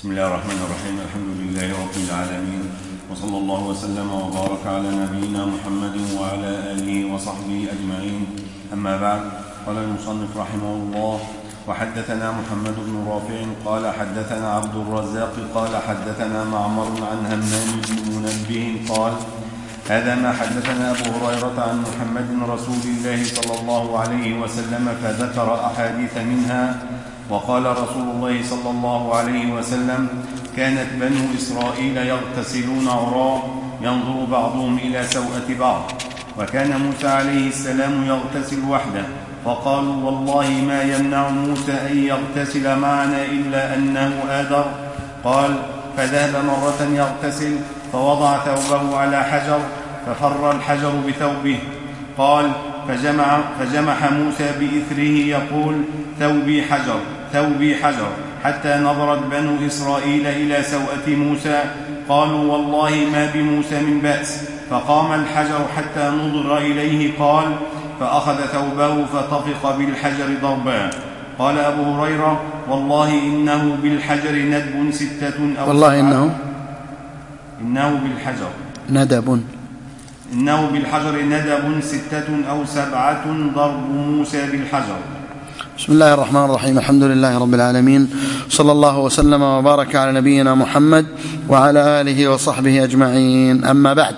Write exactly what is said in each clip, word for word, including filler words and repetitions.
بسم الله الرحمن الرحيم. الحمد لله رب العالمين، وصلى الله وسلم وبارك على نبينا محمد وعلى آله وصحبه أجمعين. أما بعد، قال المصنف رحمه الله: وحدثنا محمد بن رافع قال حدثنا عبد الرزاق قال حدثنا معمر عن همام بن منبه قال: هذا ما حدثنا أبو هريرة عن محمد رسول الله صلى الله عليه وسلم، فذكر أحاديث منها. وقال رسول الله صلى الله عليه وسلم: كانت بنو إسرائيل يغتسلون عراة، ينظر بعضهم إلى سوءة بعض. وكان موسى عليه السلام يغتسل وحده، فقالوا: والله ما يمنع موسى أن يغتسل معنا إلا أنه آدر. قال: فذهب مرة يغتسل، فوضع ثوبه على حجر، ففر الحجر بثوبه. قال: فجمع, فجمح موسى بإثره يقول: ثوبي حجر ثوبي حجر، حتى نظرت بنو إسرائيل إلى سوءة موسى. قالوا: والله ما بموسى من بأس. فقام الحجر حتى نظر إليه. قال: فأخذ ثوبه فطفق بالحجر ضربا. قال أبو هريرة: والله إنه بالحجر ندب ستة أو والله إنه إنه بالحجر ندب إنه بالحجر ندب ستة أو سبعة ضرب موسى بالحجر. بسم الله الرحمن الرحيم. الحمد لله رب العالمين، صلى الله وسلم وبارك على نبينا محمد وعلى آله وصحبه أجمعين. أما بعد،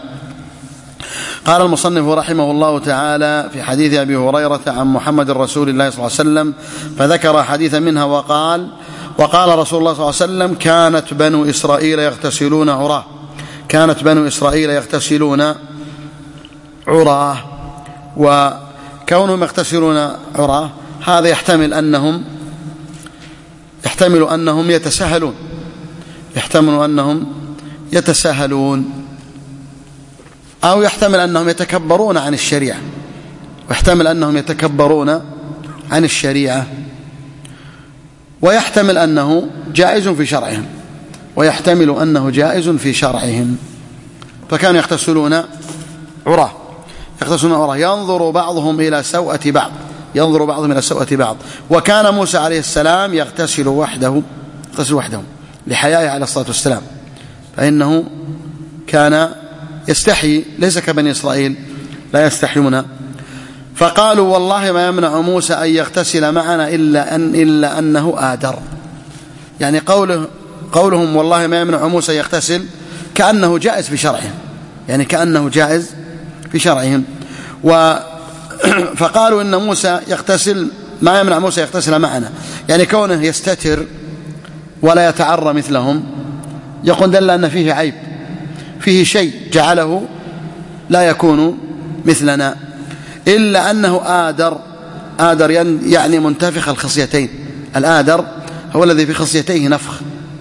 قال المصنف رحمه الله تعالى في حديث أبي هريرة عن محمد رسول الله صلى الله عليه وسلم، فذكر حديثا منها وقال: وقال رسول الله صلى الله عليه وسلم: كانت بنو إسرائيل يغتسلون عراه كانت بنو إسرائيل يغتسلون عراه وكونهم يغتسلون عراه هذا يحتمل أنهم يحتمل أنهم يتساهلون يحتمل أنهم يتساهلون أو يحتمل أنهم يتكبرون عن الشريعة ويحتمل أنهم يتكبرون عن الشريعة ويحتمل أنه جائز في شرعهم ويحتمل أنه جائز في شرعهم فكانوا يغتسلون عراه يغتسلون عراه ينظر بعضهم إلى سوءة بعض ينظر بعضهم إلى سوءة بعض. وكان موسى عليه السلام يغتسل وحده يغتسل وحده لحيائه عليه الصلاة والسلام، فإنه كان يستحي، ليس كبني إسرائيل لا يستحيون. فقالوا: والله ما يمنع موسى أن يغتسل معنا إلا, أن إلا أنه آدر. يعني قوله قولهم والله ما يمنع موسى يغتسل كأنه جائز في شرعهم يعني كأنه جائز في شرعهم و فقالوا إن موسى يغتسل، ما يمنع موسى يغتسل معنا، يعني كونه يستتر ولا يتعرى مثلهم يقول دل أن فيه عيب، فيه شيء جعله لا يكون مثلنا، إلا أنه آدر. آدر يعني منتفخ الخصيتين. الآدر هو الذي في خصيتيه نفخ،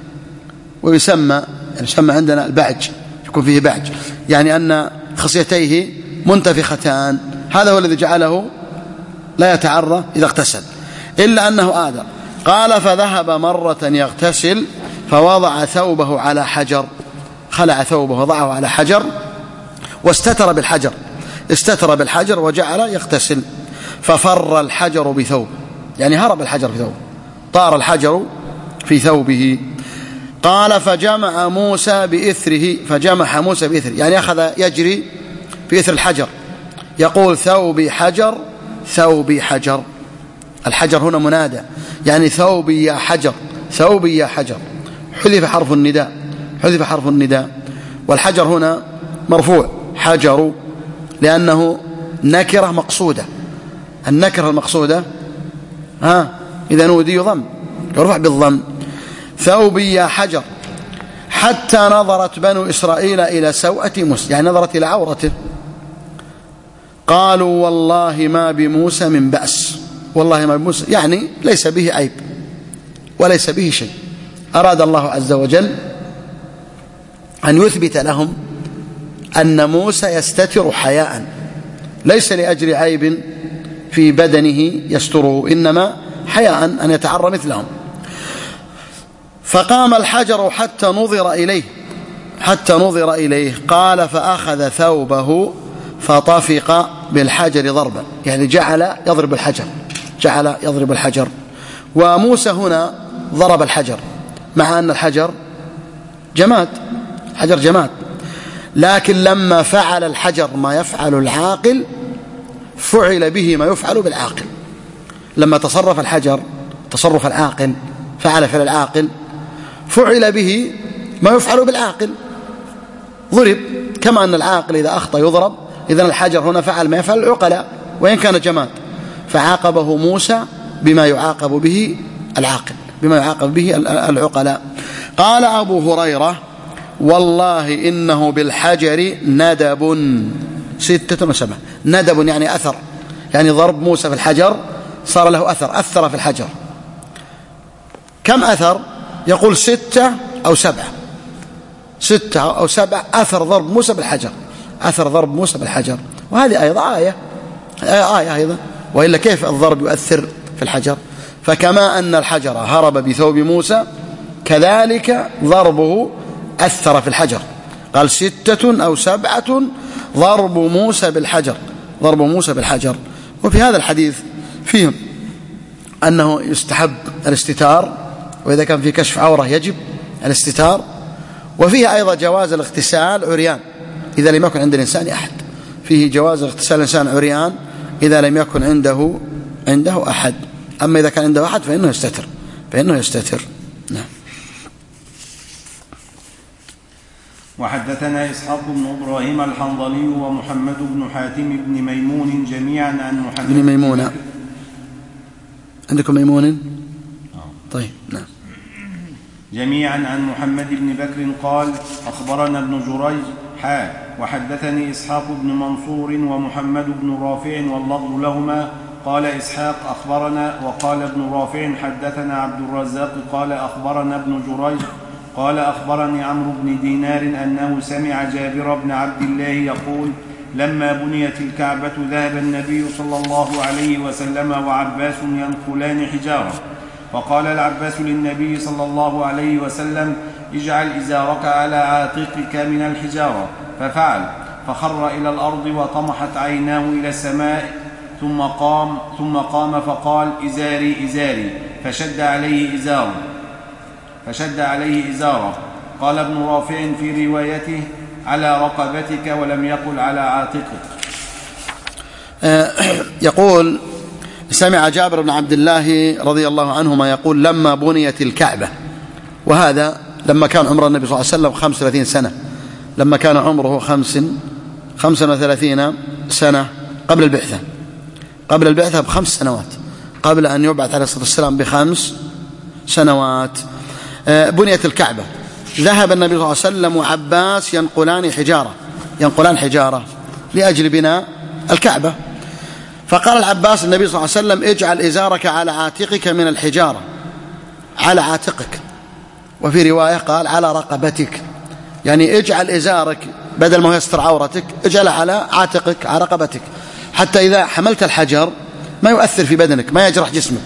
ويسمى يعني يسمى عندنا البعج، يكون فيه بعج، يعني أن خصيتيه منتفختان، هذا هو الذي جعله لا يتعرى إذا اغتسل، إلا أنه آدر. قال: فذهب مرة يغتسل، فوضع ثوبه على حجر، خلع ثوبه وضعه على حجر واستتر بالحجر استتر بالحجر وجعل يغتسل، ففر الحجر بثوب، يعني هرب الحجر في ثوبه، طار الحجر في ثوبه. قال: فجمع موسى بإثره فجمح موسى بإثره يعني أخذ يجري في إثر الحجر يقول: ثوبي حجر ثوبي حجر. الحجر هنا منادى، يعني ثوبي يا حجر ثوبي يا حجر، حذف حرف النداء حذف حرف النداء والحجر هنا مرفوع حجر لأنه نكرة مقصودة. النكرة المقصودة ها إذا نودي يضم يرفع بالضم. ثوبي يا حجر، حتى نظرت بنو إسرائيل إلى سوءة موسى، يعني نظرت إلى عورته. قالوا: والله ما بموسى من بأس. والله ما بموسى يعني ليس به عيب وليس به شيء. أراد الله عز وجل أن يثبت لهم أن موسى يستتر حياء، ليس لأجل عيب في بدنه يستره، إنما حياء أن يتعرى مثلهم. فقام الحجر حتى نظر إليه حتى نظر إليه قال: فأخذ ثوبه فطفق بالحجر ضربا، يعني جعل يضرب الحجر جعل يضرب الحجر وموسى هنا ضرب الحجر مع أن الحجر جماد، حجر جماد، لكن لما فعل الحجر ما يفعل العاقل فعل به ما يفعل بالعاقل. لما تصرف الحجر تصرف العاقل، فعل فعل العاقل، فعل به ما يفعل بالعاقل، ضرب. كما أن العاقل إذا أخطأ يضرب، إذن الحجر هنا فعل ما يفعل العقلاء وإن كان جماد، فعاقبه موسى بما يعاقب به العاقل، بما يعاقب به العقلاء. قال أبو هريرة: والله إنه بالحجر ندب ستة وسبعة. ندب يعني أثر، يعني ضرب موسى في الحجر صار له أثر، أثر في الحجر. كم أثر؟ يقول ستة أو سبعة، ستة أو سبعة أثر ضرب موسى بالحجر، أثر ضرب موسى بالحجر. وهذه أيضا آية آية أيضا، وإلا كيف الضرب يؤثر في الحجر؟ فكما أن الحجر هرب بثوب موسى كذلك ضربه أثر في الحجر. قال ستة أو سبعة ضرب موسى بالحجر، ضرب موسى بالحجر. وفي هذا الحديث فيه أنه يستحب الاستتار، وإذا كان في كشف عورة يجب الاستتار. وفيه أيضا جواز الاغتسال عريان إذا لم يكن عند الإنسان أحد، فيه جواز اغتسال الإنسان عريان إذا لم يكن عنده عنده أحد. أما إذا كان عنده أحد فإنه يستتر، فإنه يستتر. نعم. وحدثنا إسحاق بن إبراهيم الحنظلي ومحمد بن حاتم بن ميمون جميعا عن محمد بن ميمونة. عندكم ميمون؟ طيب نعم. جميعا عن محمد بن بكر قال: أخبرنا ابن جريج حا وحدثني إسحاق بن منصور ومحمد بن رافع واللفظ لهما. قال إسحاق: أخبرنا، وقال ابن رافع: حدثنا عبد الرزاق قال أخبرنا ابن جريج قال أخبرني عمرو بن دينار أنه سمع جابر بن عبد الله يقول: لما بنيت الكعبة ذهب النبي صلى الله عليه وسلم وعباس ينقلان حجارة، فقال العباس للنبي صلى الله عليه وسلم: اجعل إزارك على عاتقك من الحجارة، ففعل، فخر إلى الأرض وطمحت عيناه إلى السماء، ثم قام ثم قام فقال: إزاري إزاري، فشد عليه إزاره فشد عليه إزاره. قال ابن رافع في روايته: على رقبتك، ولم يقل على عاتقك. يقول: سمع جابر بن عبد الله رضي الله عنهما يقول: لما بنيت الكعبة، وهذا لما كان عمر النبي صلى الله عليه وسلم خمس وثلاثين سنة، لما كان عمره خمس خمسا وثلاثين سنة قبل البعثة، قبل البعثة بخمس سنوات، قبل أن يبعث عليه الصلاة والسلام بخمس سنوات. بنيت الكعبة، ذهب النبي صلى الله عليه وسلم وعباس ينقلان حجارة ينقلان حجارة لأجل بناء الكعبة. فقال العباس النبي صلى الله عليه وسلم: اجعل إزارك على عاتقك من الحجارة، على عاتقك. وفي رواية قال: على رقبتك، يعني اجعل إزارك بدل ما يستر عورتك اجعل على عاتقك، على رقبتك، حتى إذا حملت الحجر ما يؤثر في بدنك، ما يجرح جسمك.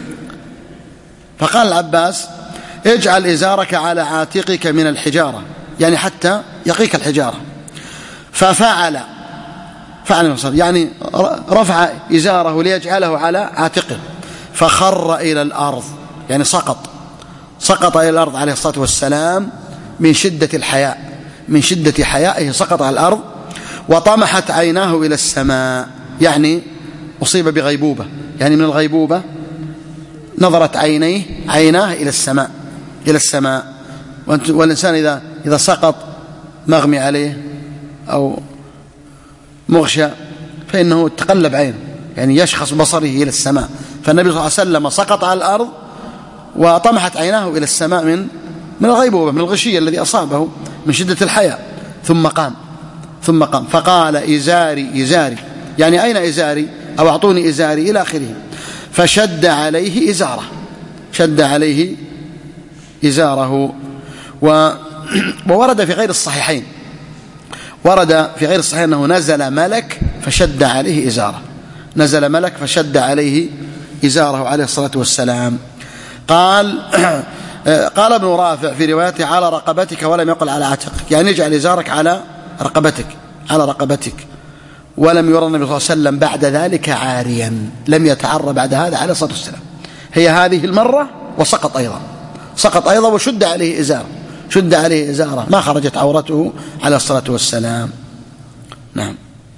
فقال العباس: اجعل إزارك على عاتقك من الحجارة، يعني حتى يقيك الحجارة. ففعل فعل يعني رفع إزاره ليجعله على عاتقه، فخر إلى الأرض، يعني سقط سقط إلى الأرض عليه الصلاة والسلام من شدة الحياء، من شدة حيائه سقط على الأرض. وطمحت عيناه إلى السماء، يعني أصيب بغيبوبة، يعني من الغيبوبة نظرت عينيه عيناه إلى السماء إلى السماء. والإنسان إذا إذا سقط مغمي عليه أو مغشى فإنه تقلب عينه، يعني يشخص بصره إلى السماء. فالنبي صلى الله عليه وسلم سقط على الأرض وطمحت عيناه إلى السماء من من الغيبوبة، من الغشي الذي أصابه من شدة الحياء. ثم قام ثم قام فقال: إزاري إزاري، يعني أين إزاري، أو أعطوني إزاري، إلى آخره. فشد عليه إزاره شد عليه إزاره. وورد في غير الصحيحين ورد في غير الصحيحين أنه نزل ملك فشد عليه إزاره، نزل ملك فشد عليه إزاره عليه الصلاة والسلام. قال قال ابن رافع في روايته: على رقبتك، ولم يقل على عاتقك، يعني اجعل إزارك على رقبتك على رقبتك. ولم يرى النبي صلى الله عليه وسلم بعد ذلك عاريا، لم يتعرى بعد هذا عليه الصلاة والسلام. هي هذه المرة وسقط أيضا سقط أيضا وشد عليه إزاره شد عليه إزاره ما خرجت عورته عليه الصلاة والسلام. نعم.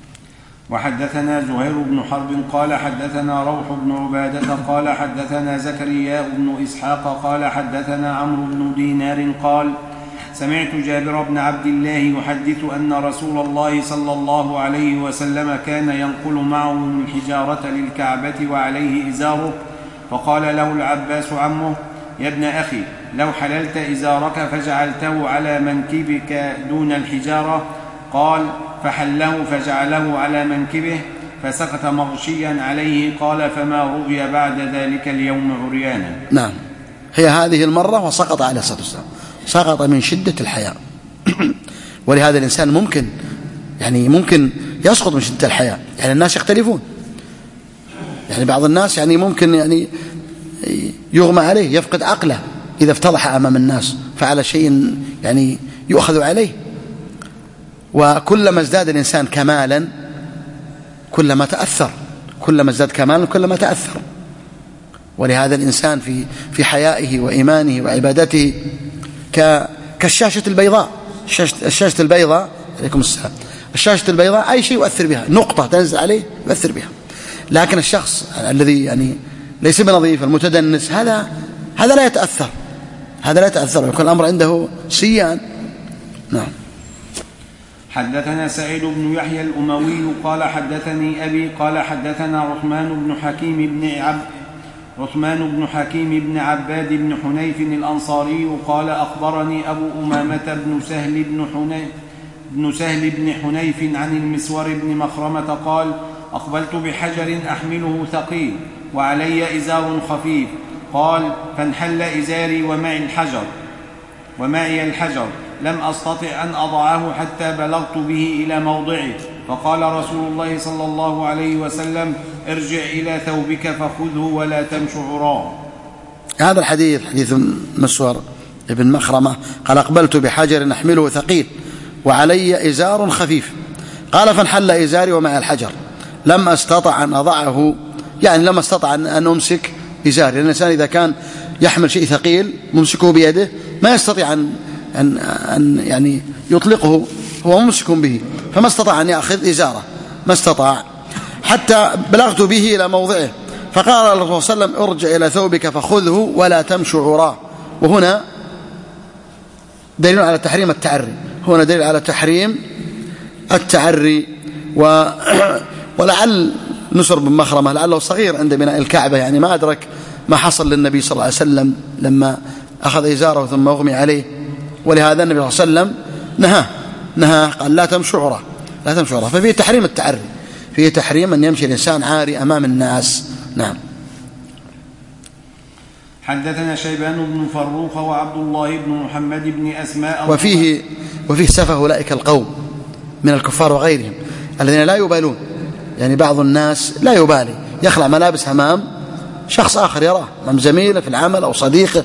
وحدثنا زهير بن حرب قال حدثنا روح بن عبادة قال حدثنا زكريا بن إسحاق قال حدثنا عمرو بن دينار قال سمعت جابر بن عبد الله يحدث أن رسول الله صلى الله عليه وسلم كان ينقل معه الحجارة للكعبة وعليه إزاره، فقال له العباس عمه: يا ابن أخي، لو حللت إزارك فجعلته على منكبك دون الحجارة. قال: فحله فجعله على منكبه فسقط مغشيا عليه. قال: فما رؤي بعد ذلك اليوم عريانا. نعم، هي هذه المرة وسقط عليه الصلاة والسلام، سقط من شدة الحياء. ولهذا الإنسان ممكن يعني ممكن يسقط من شدة الحياء، يعني الناس يختلفون، يعني بعض الناس يعني ممكن يعني يغمى عليه يفقد عقله إذا افتضح أمام الناس فعل شيء يعني يؤخذ عليه. وكلما ازداد الإنسان كمالا كلما تأثر، كلما ازداد كمالا كلما تأثر. ولهذا الإنسان في في حيائه وإيمانه وعبادته كالشاشة البيضاء. الشاشة البيضاء عليكم السلام الشاشة البيضاء أي شيء يؤثر بها، نقطة تنزل عليه يؤثر بها. لكن الشخص الذي يعني ليس بنظيف المتدنس هذا هذا لا يتأثر، هذا لا يتأثر، يكون الأمر عنده سيان. نعم. حدثنا سعيد بن يحيى الأموي قال حدثني أبي قال حدثنا عثمان بن حكيم بن عبد عثمان بن حكيم بن عباد بن حنيف الأنصاري قال أخبرني أبو أمامة بن سهل بن حنيف بن سهل بن حنيف عن المسور بن مخرمة قال: أقبلت بحجر أحمله ثقيل وعلي إزار خفيف. قال: فانحل إزاري ومعي الحجر ومعي الحجر لم أستطع أن أضعه حتى بلغت به إلى موضعه. فقال رسول الله صلى الله عليه وسلم: ارجع إلى ثوبك فخذه ولا تمش عراه. هذا الحديث حديث مسور ابن مخرمة قال: أقبلت بحجر أحمله ثقيل وعلي إزار خفيف. قال: فانحل إزاري ومعي الحجر لم أستطع أن أضعه، يعني لم أستطع أن أمسك إزاري، لأن الإنسان إذا كان يحمل شيء ثقيل ممسكه بيده ما يستطيع أن, أن, أن يعني يطلقه، هو ممسك به، فما استطاع أن يأخذ إزاره، ما استطاع حتى بلغت به إلى موضعه. فقال الله صلى الله عليه وسلم: ارجع إلى ثوبك فخذه ولا تمش عراه. وهنا دليل على تحريم التعري، هنا دليل على تحريم التعري. و... ولعل نسر بن مخرمة لعله صغير عند بناء الكعبة، يعني ما أدرك ما حصل للنبي صلى الله عليه وسلم لما أخذ إزاره ثم أغمي عليه، ولهذا النبي صلى الله عليه وسلم نهاه نهاه قال: لا تمشوا عراه لا تمشوا عراه. ففيه تحريم التعري، فيه تحريم أن يمشي الإنسان عاري أمام الناس. نعم. حدثنا شيبان بن فروخ وعبد الله بن محمد بن أسماء. وفيه وفيه سفه أولئك القوم من الكفار وغيرهم الذين لا يبالون، يعني بعض الناس لا يبالي يخلع ملابس أمام شخص آخر يراه، أمام زميله في العمل أو صديقه،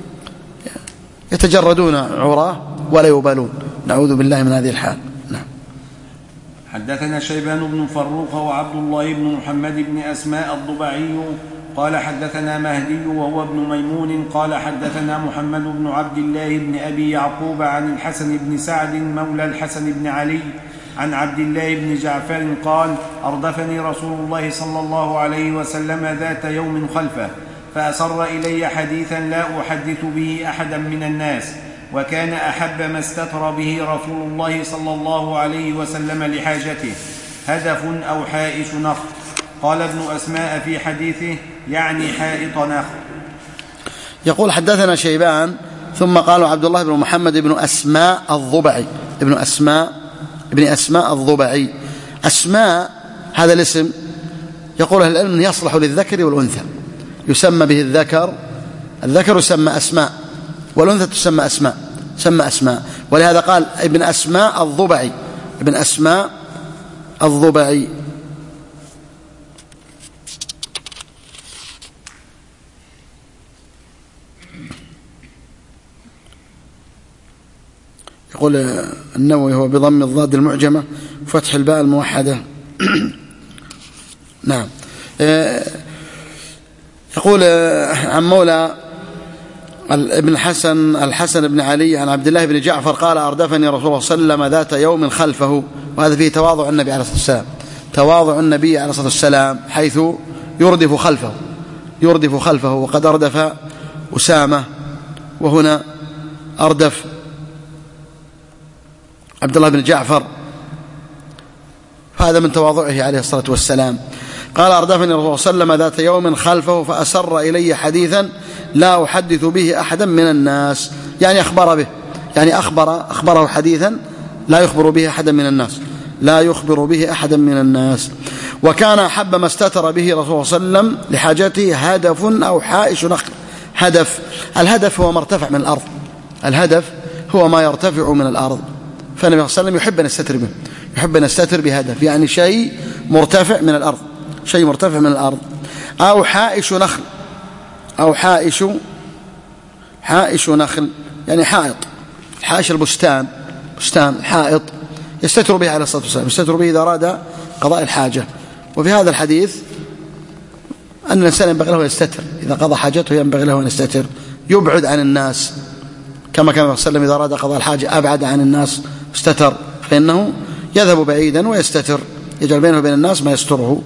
يتجردون عراه ولا يبالون. نعوذ بالله من هذه الحال. نعم. حدثنا شيبان بن فروخ وعبد الله بن محمد بن أسماء الضبعي قال حدثنا مهدي وهو ابن ميمون قال حدثنا محمد بن عبد الله بن أبي يعقوب عن الحسن بن سعد مولى الحسن بن علي عن عبد الله بن جعفر قال: أردفني رسول الله صلى الله عليه وسلم ذات يوم خلفه فأسر إلي حديثا لا أحدث به أحدا من الناس، وكان أحب ما استتر به رسول الله صلى الله عليه وسلم لحاجته هدف أو حائش نخل. قال ابن أسماء في حديثه: يعني حائط نخل. يقول: حدثنا شيبان ثم قالوا عبد الله بن محمد بن أسماء الضبعي ابن أسماء ابن أسماء الضبعي. أسماء هذا الاسم يقول أهل العلم يصلح للذكر والأنثى، يسمى به الذكر الذكر يسمى أسماء والأنثى تسمى أسماء سمى أسماء. ولهذا قال ابن أسماء الضبعي ابن أسماء الضبعي. يقول النووي هو بضم الضاد المعجمة وفتح الباء الموحدة. نعم. يقول عن مولى ابن الحسن الحسن بن علي عن عبد الله بن جعفر قال أردفني رسول الله صلى الله عليه وسلم ذات يوم خلفه. وهذا فيه تواضع النبي عليه الصلاة والسلام، تواضع النبي عليه الصلاة والسلام حيث يردف خلفه يردف خلفه وقد أردف أسامة، وهنا أردف عبد الله بن جعفر، هذا من تواضعه عليه الصلاة والسلام. قال أردفني رسول الله صلى الله عليه وسلم ذات يوم خلفه فأسر إلي حديثا لا أحدث به أحدا من الناس، يعني أخبر به، يعني أخبر أخبره حديثا لا يخبر به أحدا من الناس لا يخبر به أحدا من الناس. وكان أحب ما استتر به رسول الله صلى الله عليه وسلم لحاجته هدف أو حائش نخل. هدف، الهدف هو ما ارتفع من الأرض، الهدف هو ما يرتفع من الأرض، فالنبي صلى الله عليه وسلم يحب أن يستتر به، يحب أن يستتر بهدف، يعني شيء مرتفع من الأرض، شيء مرتفع من الأرض. أو حائش نخل، أو حائش حائش نخل يعني حائط، حائش البستان، بستان حائط يستتر به عليه الصلاة والسلام، يستتر به إذا أراد قضاء الحاجة. وفي هذا الحديث أن الإنسان ينبغي له يستتر، إذا قضى حاجته ينبغي له أن يستتر، يبعد عن الناس، كما كان صلى الله عليه وسلم إذا أراد قضاء الحاجة أبعد عن الناس استتر، فإنه يذهب بعيدا ويستتر، يجعل بينه وبين الناس ما يستره.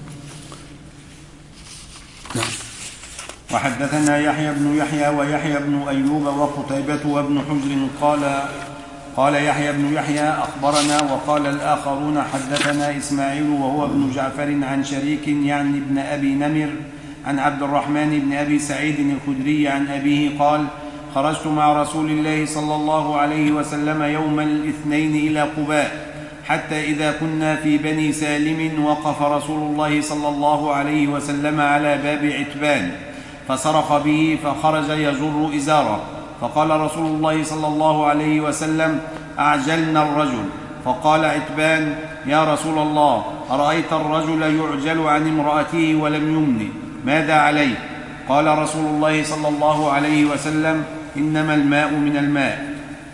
نعم. وحدثنا يحيى بن يحيى ويحيى بن أيوب وقتيبة وابن حجر قال قال يحيى بن يحيى أخبرنا، وقال الآخرون حدثنا إسماعيل وهو ابن جعفر عن شريك يعني ابن أبي نمر عن عبد الرحمن بن أبي سعيد الخدري عن أبيه قال خرجت مع رسول الله صلى الله عليه وسلم يوم الاثنين إلى قباء، حتى إذا كنا في بني سالم وقف رسول الله صلى الله عليه وسلم على باب عتبان فصرخ به فخرج يجر إزاره، فقال رسول الله صلى الله عليه وسلم أعجلنا الرجل، فقال عتبان يا رسول الله أرأيت الرجل يعجل عن امرأته ولم يمن ماذا عليه؟ قال رسول الله صلى الله عليه وسلم إنما الماء من الماء.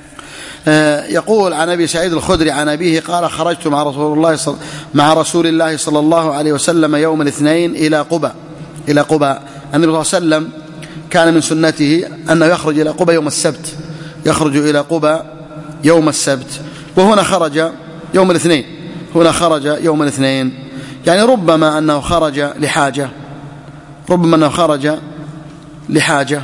يقول عن أبي سعيد الخدري عن أبيه قال خرجت مع رسول الله صل... مع رسول الله صلى الله عليه وسلم يوم الاثنين إلى قباء إلى قباء النبي صلى الله عليه وسلم كان من سنته أنه يخرج إلى قباء يوم السبت، يخرج إلى قباء يوم السبت، وهنا خرج يوم الاثنين، هنا خرج يوم الاثنين، يعني ربما أنه خرج لحاجة، ربما أنه خرج لحاجة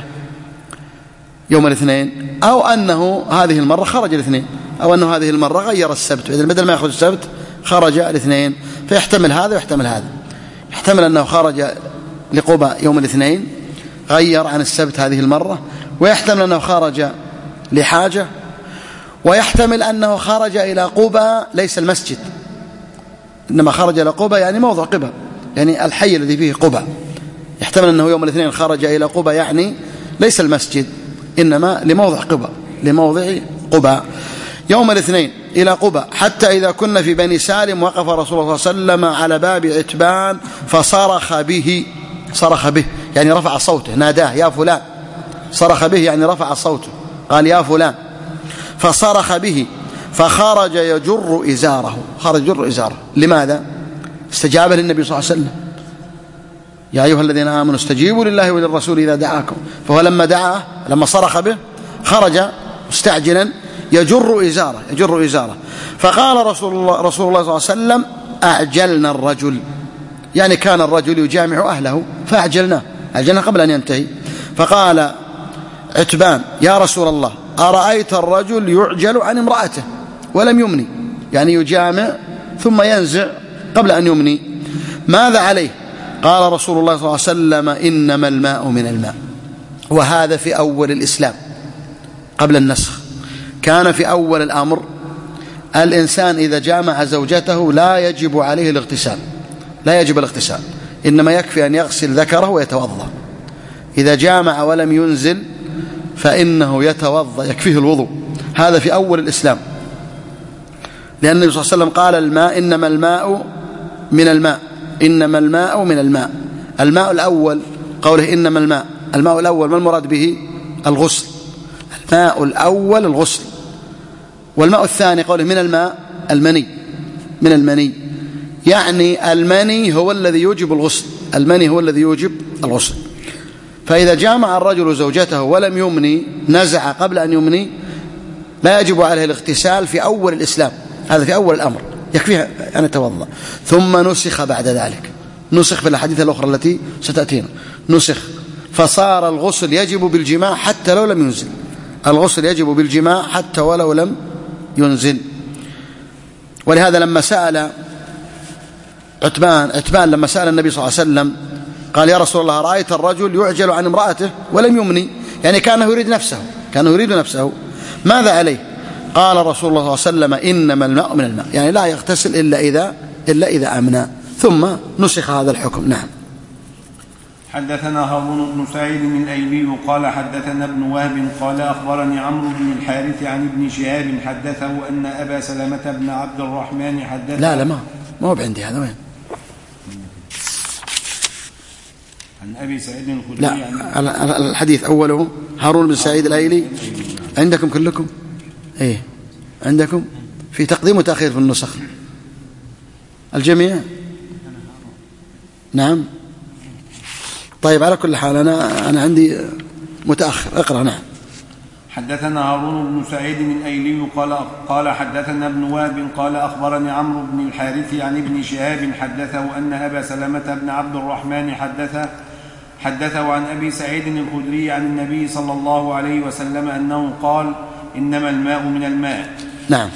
يوم الاثنين، أو أنه هذه المرة خرج الاثنين، أو أنه هذه المرة غير السبت، إذن بدل ما يخرج السبت خرج الاثنين، فيحتمل هذا ويحتمل هذا، يحتمل أنه خرج لقباء يوم الاثنين غير عن السبت هذه المرة، ويحتمل أنه خرج لحاجة، ويحتمل أنه خرج إلى قباء ليس المسجد، إنما خرج إلى قباء يعني موضع قباء، يعني الحي الذي فيه قباء، يحتمل أنه يوم الاثنين خرج إلى قباء يعني ليس المسجد إنما لموضع قباء، لموضع قباء يوم الاثنين إلى قباء، حتى إذا كنا في بني سالم وقف رسول الله صلى الله عليه وسلم على باب عتبان فصرخ به، صرخ به يعني رفع صوته، ناداه يا فلان، صرخ به يعني رفع صوته، قال يا فلان، فصرخ به فخرج يجر إزاره، خرج يجر إزاره، لماذا؟ استجابة للنبي صلى الله عليه وسلم، يا أيها الذين آمنوا استجيبوا لله وللرسول إذا دعاكم، فهو لما دعاه لما صرخ به خرج مستعجلا يجر إزاره، يجر إزاره، فقال رسول الله, رسول الله صلى الله عليه وسلم أعجلنا الرجل، يعني كان الرجل يجامع أهله فأعجلناه، أعجلنا قبل أن ينتهي، فقال عتبان يا رسول الله أرأيت الرجل يعجل عن امرأته ولم يمني، يعني يجامع ثم ينزع قبل أن يمني، ماذا عليه؟ قال رسول الله صلى الله عليه وسلم إنما الماء من الماء. وهذا في أول الإسلام قبل النسخ، كان في أول الأمر الإنسان إذا جامع زوجته لا يجب عليه الاغتسال، لا يجب الاغتسال، إنما يكفي أن يغسل ذكره ويتوضأ، إذا جامع ولم ينزل فإنه يتوضأ يكفيه الوضوء، هذا في أول الإسلام، لأن النبي صلى الله عليه وسلم قال الماء إنما الماء من الماء، إنما الماء من الماء، الماء الأول قوله إنما الماء، الماء الأول ما المراد به؟ الغسل، الماء الأول الغسل، والماء الثاني قوله من الماء المني، من المني، يعني المني هو الذي يوجب الغسل، المني هو الذي يوجب الغسل، فإذا جامع الرجل زوجته ولم يمني، نزع قبل أن يمني، لا يجب عليه الاغتسال في أول الإسلام، هذا في أول الأمر، يكفيها أن يتوضأ. ثم نسخ بعد ذلك، نسخ في الحديث الأخرى التي ستأتينا، نسخ فصار الغسل يجب بالجماع حتى لو لم ينزل، الغسل يجب بالجماع حتى ولو لم ينزل. ولهذا لما سأل عتبان عتبان لما سأل النبي صلى الله عليه وسلم قال يا رسول الله رأيت الرجل يعجل عن امرأته ولم يمني، يعني كانه يريد نفسه، كانه يريد نفسه، ماذا عليه؟ قال رسول الله صلى الله عليه وسلم إنما الماء من الماء، يعني لا يغتسل إلا إذا إلا إذا أمنى. ثم نسخ هذا الحكم. نعم. حدثنا هارون بن سعيد الأيلي قال حدثنا ابن وهب قال أخبرني عمرو بن الحارث عن ابن شهاب حدثه أن أبا سلمة بن عبد الرحمن حدثه. لا لا ما ما هو عندي هذا، وين؟ عن أبي سعيد الخدري. لا الحديث أوله هارون بن سعيد الأيلي. عندكم كلكم؟ إيه عندكم في تقديم وتأخير في النسخ الجميع؟ نعم. طيب على كل حال أنا أنا عندي متأخر، اقرأ. نعم. حدثنا هارون بن سعيد الأيلي قال قال حدثنا ابن وهب قال أخبرني عمرو بن الحارث عن ابن شهاب حدثه أن أبا سلمة بن عبد الرحمن حدثه حدثه عن أبي سعيد الخدري عن النبي صلى الله عليه وسلم أنه قال إنما الماء من الماء. نعم.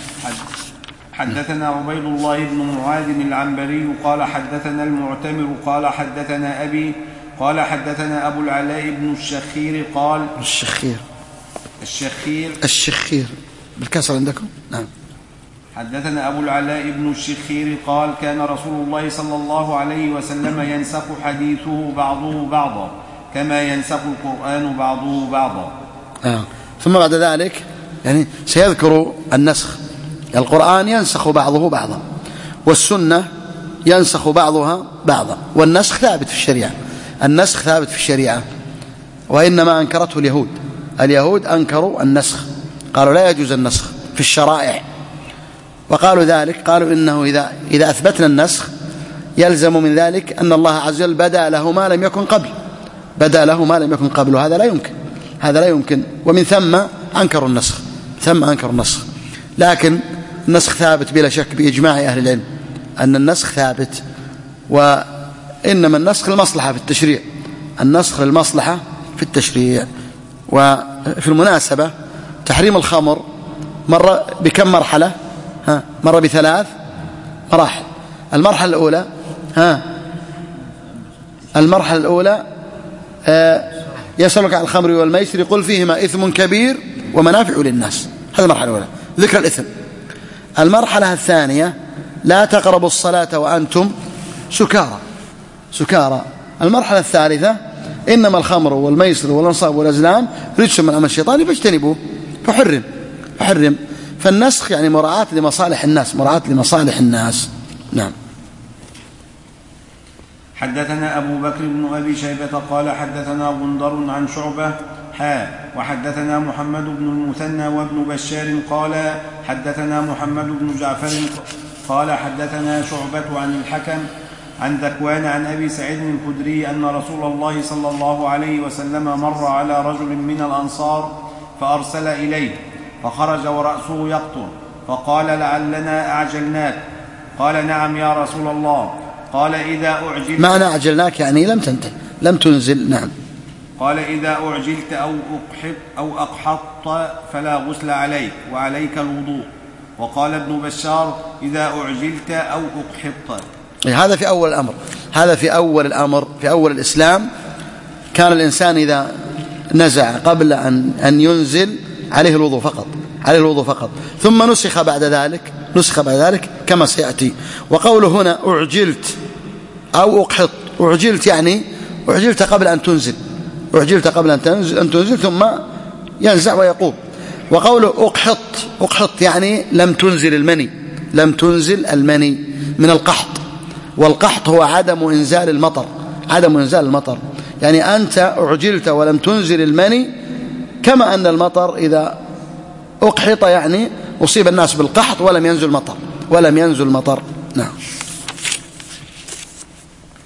حدثنا عبيد الله بن معاذ العنبري قال حدثنا المعتمر قال حدثنا أبي قال حدثنا أبو العلاء بن الشخير قال الشخير الشخير الشخير بالكسر عندكم. نعم. حدثنا أبو العلاء بن الشخير قال كان رسول الله صلى الله عليه وسلم ينسخ حديثه بعضه بعضا كما ينسخ القرآن بعضه بعضا. آه. ثم بعد ذلك يعني سيذكر النسخ، القرآن ينسخ بعضه بعضا، والسنة ينسخ بعضها بعضا، والنسخ ثابت في الشريعة، النسخ ثابت في الشريعة، وإنما أنكرته اليهود، اليهود أنكروا النسخ، قالوا لا يجوز النسخ في الشرائع، وقالوا ذلك قالوا إنه إذا, إذا أثبتنا النسخ يلزم من ذلك أن الله عز وجل بدأ له ما لم يكن قبل، بدأ له ما لم يكن قبل، وهذا لا يمكن، هذا لا يمكن، ومن ثم أنكروا النسخ، ثم أنكروا النسخ. لكن النسخ ثابت بلا شك بإجماع أهل العلم أن النسخ ثابت، وإنما النسخ للمصلحة في التشريع، النسخ للمصلحة في التشريع. وفي المناسبة تحريم الخمر مر بكم مرحلة؟ ها مر بثلاث مراحل. المرحلة الأولى ها المرحلة الأولى آه يسألك عن الخمر والميسر قل فيهما إثم كبير ومنافع للناس، هذه المرحلة الأولى ذكر الإثم. المرحلة الثانية لا تقربوا الصلاة وأنتم سكارى سكارى. المرحلة الثالثة إنما الخمر والميسر والأنصاب والأزلام رجس من عمل الشيطان فاجتنبوه، فحرم فحرم. فالنسخ يعني مراعاة لمصالح الناس، مراعاة لمصالح الناس. نعم. حدثنا أبو بكر بن أبي شيبة قال حدثنا غندر عن شعبة حا وحدثنا محمد بن المثنى وابن بشار قال حدثنا محمد بن جعفر قال حدثنا شعبة عن الحكم عن ذكوان عن أبي سعيد الخدري أن رسول الله صلى الله عليه وسلم مر على رجل من الأنصار فأرسل إليه فخرج ورأسه يقطر فقال لعلنا أعجلناك قال نعم يا رسول الله قال إذا أعجلت معنى أعجلناك يعني لم تنتهي لم تنزل. نعم. قال إذا أعجلت أو أقحط أو أقحطت فلا غسل عليك وعليك الوضوء. وقال ابن بشار إذا أعجلت أو أقحطت. هذا في أول الأمر، هذا في أول الأمر في أول الإسلام كان الإنسان إذا نزع قبل أن أن ينزل عليه الوضوء فقط، عليه الوضوء فقط. ثم نسخ بعد ذلك نسخ بعد ذلك كما سيأتي. وقوله هنا أعجلت أو أقحط، أعجلت يعني أعجلت قبل أن تنزل، أعجلت قبل أن تنزل, أن تنزل ثم ينزع ويقوم. وقوله أقحط أقحط يعني لم تنزل المني، لم تنزل المني من القحط، والقحط هو عدم إنزال المطر، عدم إنزال المطر يعني أنت أعجلت ولم تنزل المني، كما أن المطر إذا أقحط يعني أصيب الناس بالقحط ولم ينزل مطر ولم ينزل مطر. نعم.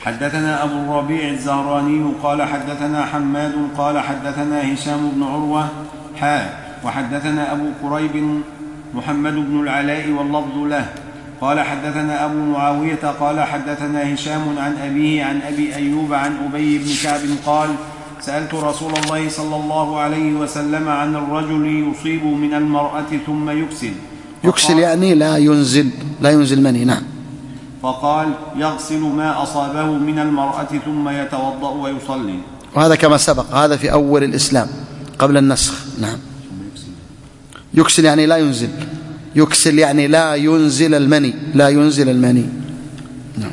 حدثنا أبو الربيع الزهراني قال حدثنا حماد قال حدثنا هشام بن عروة حا وحدثنا أبو قريب محمد بن العلاء واللفظ له قال حدثنا أبو معاوية قال حدثنا هشام عن أبيه عن أبي أيوب عن أبي بن كعب قال سألت رسول الله صلى الله عليه وسلم عن الرجل يصيب من المرأة ثم يكسل. يكسل يعني لا ينزل لا ينزل مني. نعم. فقال يغسل ما أصابه من المرأة ثم يتوضأ ويصلي. وهذا كما سبق، هذا في أول الإسلام قبل النسخ. نعم. يكسل يعني لا ينزل، يكسل يعني لا ينزل المني، لا ينزل المني. نعم.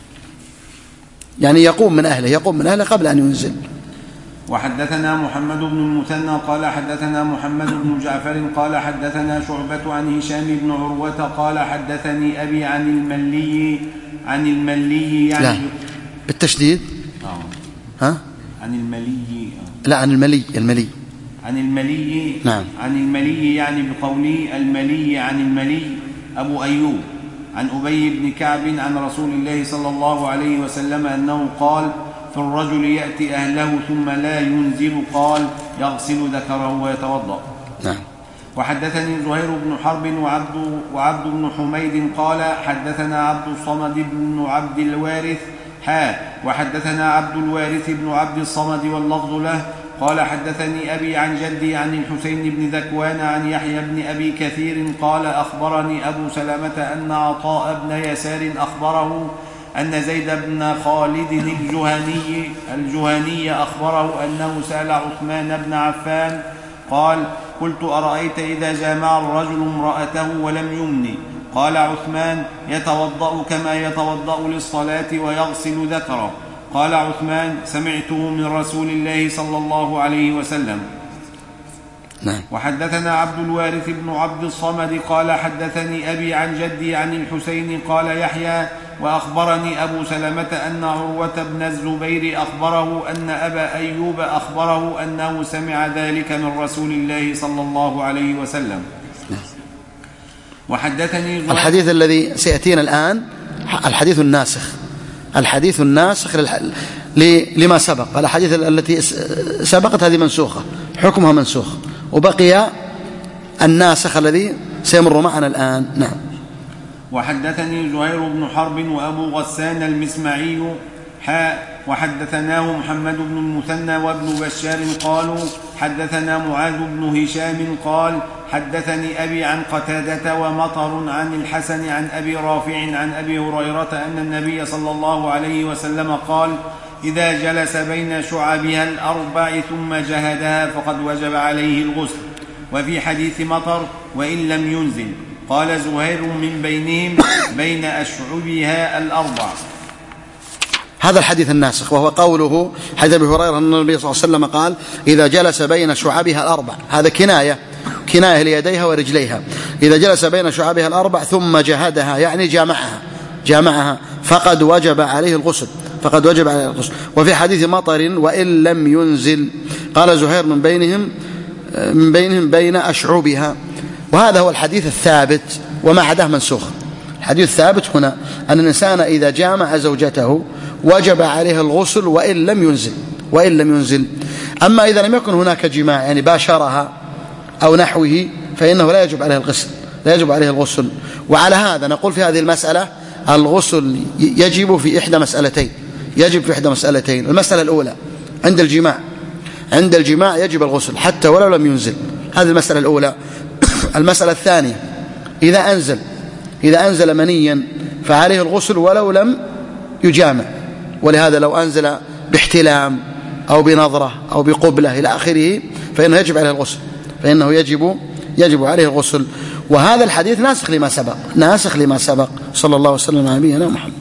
يعني يقوم من أهله، يقوم من أهله قبل أن ينزل. وحدثنا محمد بن المثنى قال حدثنا محمد بن جعفر قال حدثنا شعبة عن هشام بن عروة قال حدثني أبي عن الملي عن الملي يعني لا بالتشديد. آه. ها عن الملي آه. لا عن الملي الملي عن الملي. نعم. عن الملي يعني بقولي الملي عن الملي أبو أيوب عن أبي بن كعب عن رسول الله صلى الله عليه وسلم أنه قال في الرجل يأتي أهله ثم لا ينزل قال يغسل ذكره ويتوضأ. نعم. وحدثني زهير بن حرب وعبد, وعبد بن حميد قال حدثنا عبد الصمد بن عبد الوارث حا وحدثنا عبد الوارث بن عبد الصمد واللفظ له قال حدثني أبي عن جدي عن الحسين بن ذكوان عن يحيى بن أبي كثير قال أخبرني أبو سلمة أن عطاء بن يسار أخبره أن زيد بن خالد الجهني, الجهني أخبره أنه سأل عثمان بن عفان قال قلت أرأيت إذا جامع الرجل امرأته ولم يمني؟ قال عثمان يتوضأ كما يتوضأ للصلاة ويغسل ذكره. قال عثمان سمعته من رسول الله صلى الله عليه وسلم. نعم. وحدثنا عبد الوارث بن عبد الصمد قال حدثني أبي عن جدي عن الحسين قال يحيى وأخبرني أبو سلمة أن عروة بن الزبير أخبره أن أبا أيوب أخبره أنه سمع ذلك من رسول الله صلى الله عليه وسلم. وحدثني الحديث الذي سيأتينا الآن الحديث الناسخ، الحديث الناسخ لما سبق. الحديث التي سبقت هذه منسوخة، حكمها منسوخ، وبقي الناسخ الذي سيمر معنا الآن. نعم. وحدثني زهير بن حرب وأبو غسان المسمعي حاء وحدثناه محمد بن المثنى وابن بشار قالوا حدثنا معاذ بن هشام قال حدثني أبي عن قتادة ومطر عن الحسن عن أبي رافع عن أبي هريرة أن النبي صلى الله عليه وسلم قال إذا جلس بين شعبها الأربع ثم جهدها فقد وجب عليه الغسل. وفي حديث مطر وإن لم ينزل. قال زهير من بينهم بين أشعبها الأربع. هذا الحديث الناسخ، وهو قوله حديث أبي هريرة أن النبي صلى الله عليه وسلم قال إذا جلس بين شعبها الأربع، هذا كناية كناية ليديها ورجليها. إذا جلس بين شعبها الأربع ثم جهدها يعني جامعها جامعها فقد وجب عليه الغسل فقد وجب عليه الغسل. وفي حديث مطر وإن لم ينزل قال زهير من بينهم من بينهم بين أشعبها. وهذا هو الحديث الثابت وما عداه منسوخ. الحديث الثابت هنا أن الإنسان إذا جامع زوجته وجب عليه الغسل وإن لم ينزل وإن لم ينزل. أما إذا لم يكن هناك جماع يعني باشرها أو نحوه فإنه لا يجب عليه الغسل لا يجب عليه الغسل. وعلى هذا نقول في هذه المسألة الغسل يجب في إحدى مسألتين يجب في إحدى مسألتين. المسألة الأولى عند الجماع عند الجماع يجب الغسل حتى ولو لم ينزل، هذه المسألة الأولى. المسألة الثانية إذا أنزل إذا أنزل منيا فعليه الغسل ولو لم يجامع. ولهذا لو أنزل باحتلام أو بنظرة أو بقبلة إلى آخره فإنه يجب عليه الغسل فإنه يجب يجب عليه الغسل. وهذا الحديث ناسخ لما سبق ناسخ لما سبق. صلى الله وسلم على نبينا محمد.